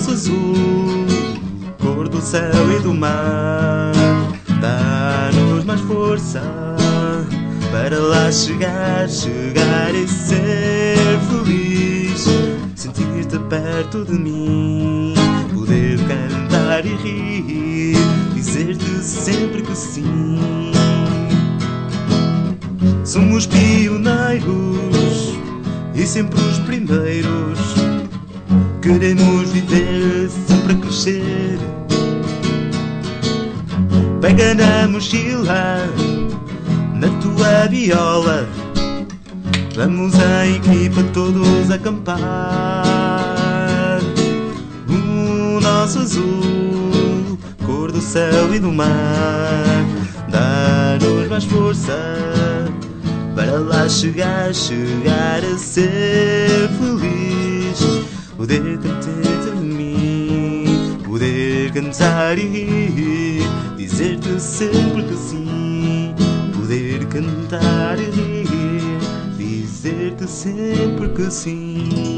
nosso azul, cor do céu e do mar, dá-nos mais força para lá chegar, chegar e ser feliz. Sentir-te perto de mim, poder cantar e rir, dizer-te sempre que sim. Somos pioneiros e sempre os primeiros. Queremos viver sempre a crescer. Pega na mochila, na tua viola, vamos em equipa todos acampar. O nosso azul, cor do céu e do mar, dá-nos mais força para lá chegar, chegar a ser feliz. Poder cantar de mim, poder cantar e rir, dizer-te sempre que sim. Poder cantar e rir, dizer-te sempre que sim.